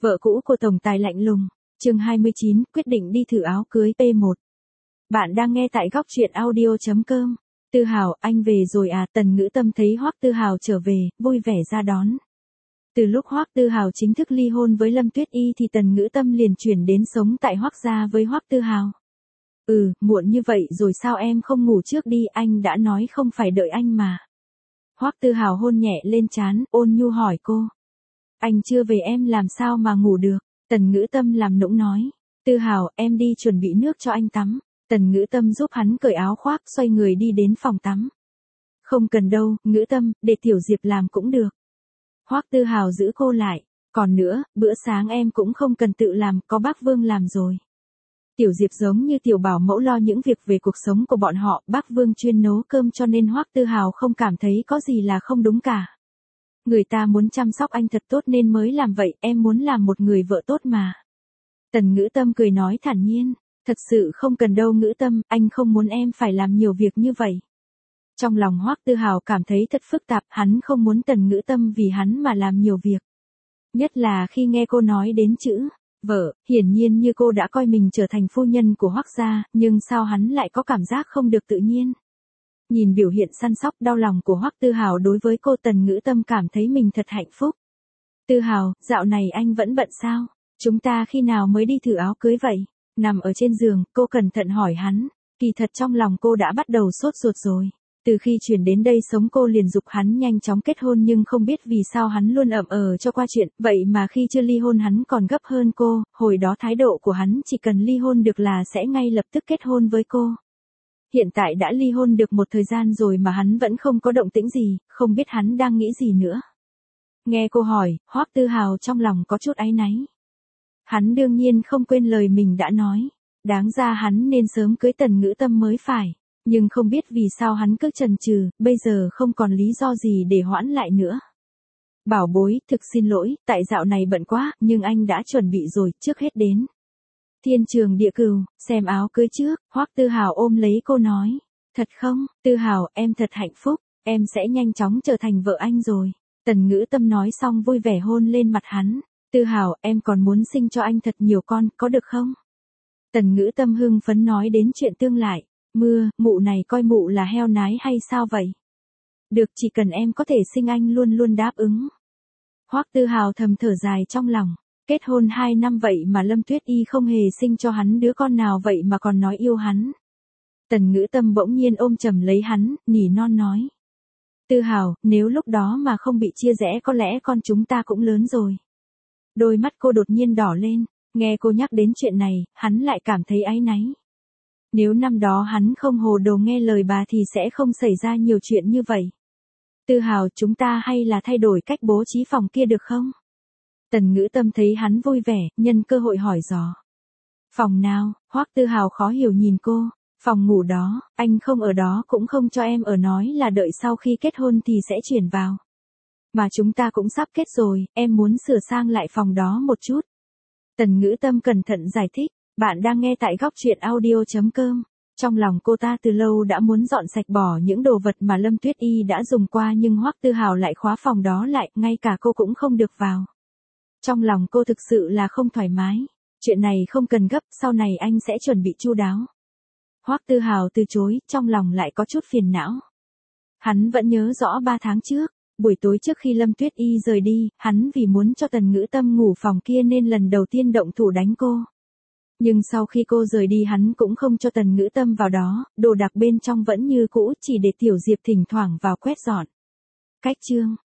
Vợ cũ của tổng tài lạnh lùng. Chương 29, quyết định đi thử áo cưới P1. Bạn đang nghe tại góc truyện audio.com. Tư Hào, anh về rồi à? Tần Ngữ Tâm thấy Hoắc Tư Hào trở về, vui vẻ ra đón. Từ lúc Hoắc Tư Hào chính thức ly hôn với Lâm Tuyết Y thì Tần Ngữ Tâm liền chuyển đến sống tại Hoắc gia với Hoắc Tư Hào. Muộn như vậy rồi sao em không ngủ trước đi, anh đã nói không phải đợi anh mà. Hoắc Tư Hào hôn nhẹ lên trán, ôn nhu hỏi cô. Anh chưa về em làm sao mà ngủ được? Tần Ngữ Tâm làm nũng nói. Tư Hào, em đi chuẩn bị nước cho anh tắm. Tần Ngữ Tâm giúp hắn cởi áo khoác, xoay người đi đến phòng tắm. Không cần đâu, Ngữ Tâm, để Tiểu Diệp làm cũng được. Hoắc Tư Hào giữ cô lại. Còn nữa, bữa sáng em cũng không cần tự làm, có bác Vương làm rồi. Tiểu Diệp giống như tiểu bảo mẫu lo những việc về cuộc sống của bọn họ, bác Vương chuyên nấu cơm cho nên Hoắc Tư Hào không cảm thấy có gì là không đúng cả. Người ta muốn chăm sóc anh thật tốt nên mới làm vậy, em muốn làm một người vợ tốt mà. Tần Ngữ Tâm cười nói thản nhiên, thật sự không cần đâu Ngữ Tâm, anh không muốn em phải làm nhiều việc như vậy. Trong lòng Hoắc Tư Hào cảm thấy thật phức tạp, hắn không muốn Tần Ngữ Tâm vì hắn mà làm nhiều việc. Nhất là khi nghe cô nói đến chữ vợ, hiển nhiên như cô đã coi mình trở thành phu nhân của Hoắc gia, nhưng sao hắn lại có cảm giác không được tự nhiên. Nhìn biểu hiện săn sóc đau lòng của Hoắc Tư Hào đối với cô, Tần Ngữ Tâm cảm thấy mình thật hạnh phúc. Tư Hào, dạo này anh vẫn bận sao? Chúng ta khi nào mới đi thử áo cưới vậy? Nằm ở trên giường, cô cẩn thận hỏi hắn. Kỳ thật trong lòng cô đã bắt đầu sốt ruột rồi. Từ khi chuyển đến đây sống cô liền giục hắn nhanh chóng kết hôn, nhưng không biết vì sao hắn luôn ậm cho qua chuyện, vậy mà khi chưa ly hôn hắn còn gấp hơn cô, hồi đó thái độ của hắn chỉ cần ly hôn được là sẽ ngay lập tức kết hôn với cô. Hiện tại đã ly hôn được một thời gian rồi mà hắn vẫn không có động tĩnh gì, không biết hắn đang nghĩ gì nữa. Nghe cô hỏi, Hoắc Tư Hào trong lòng có chút áy náy. Hắn đương nhiên không quên lời mình đã nói, đáng ra hắn nên sớm cưới Tần Ngữ Tâm mới phải. Nhưng không biết vì sao hắn cứ chần chừ, bây giờ không còn lý do gì để hoãn lại nữa. Bảo bối, thực xin lỗi, tại dạo này bận quá, nhưng anh đã chuẩn bị rồi, trước hết đến thiên trường địa cửu, xem áo cưới trước. Hoắc Tư Hào ôm lấy cô nói. Thật không, Tư Hào, em thật hạnh phúc, em sẽ nhanh chóng trở thành vợ anh rồi. Tần Ngữ Tâm nói xong vui vẻ hôn lên mặt hắn. Tư Hào, em còn muốn sinh cho anh thật nhiều con, có được không? Tần Ngữ Tâm hưng phấn nói đến chuyện tương lai. Mụ này coi mụ là heo nái hay sao vậy? Được, chỉ cần em có thể sinh anh luôn luôn đáp ứng. Hoắc Tư Hào thầm thở dài trong lòng. Kết hôn 2 năm vậy mà Lâm Tuyết Y không hề sinh cho hắn đứa con nào vậy mà còn nói yêu hắn. Tần Ngữ Tâm bỗng nhiên ôm chầm lấy hắn, nỉ non nói. Tư Hào, nếu lúc đó mà không bị chia rẽ có lẽ con chúng ta cũng lớn rồi. Đôi mắt cô đột nhiên đỏ lên, nghe cô nhắc đến chuyện này, hắn lại cảm thấy áy náy. Nếu năm đó hắn không hồ đồ nghe lời bà thì sẽ không xảy ra nhiều chuyện như vậy. Tư Hào, chúng ta hay là thay đổi cách bố trí phòng kia được không? Tần Ngữ Tâm thấy hắn vui vẻ, nhân cơ hội hỏi dò. Phòng nào? Hoắc Tư Hào khó hiểu nhìn cô. Phòng ngủ đó, anh không ở đó cũng không cho em ở, nói là đợi sau khi kết hôn thì sẽ chuyển vào. Mà chúng ta cũng sắp kết rồi, em muốn sửa sang lại phòng đó một chút. Tần Ngữ Tâm cẩn thận giải thích. Bạn đang nghe tại góc truyện audio.com. Trong lòng cô ta từ lâu đã muốn dọn sạch bỏ những đồ vật mà Lâm Tuyết Y đã dùng qua, nhưng Hoắc Tư Hào lại khóa phòng đó lại, ngay cả cô cũng không được vào. Trong lòng cô thực sự là không thoải mái. Chuyện này không cần gấp, sau này anh sẽ chuẩn bị chu đáo. Hoắc Tư Hào từ chối, trong lòng lại có chút phiền não. Hắn vẫn nhớ rõ 3 tháng trước, buổi tối trước khi Lâm Tuyết Y rời đi, hắn vì muốn cho Tần Ngữ Tâm ngủ phòng kia nên lần đầu tiên động thủ đánh cô. Nhưng sau khi cô rời đi hắn cũng không cho Tần Ngữ Tâm vào đó, đồ đạc bên trong vẫn như cũ, chỉ để Tiểu Diệp thỉnh thoảng vào quét dọn. Cách chương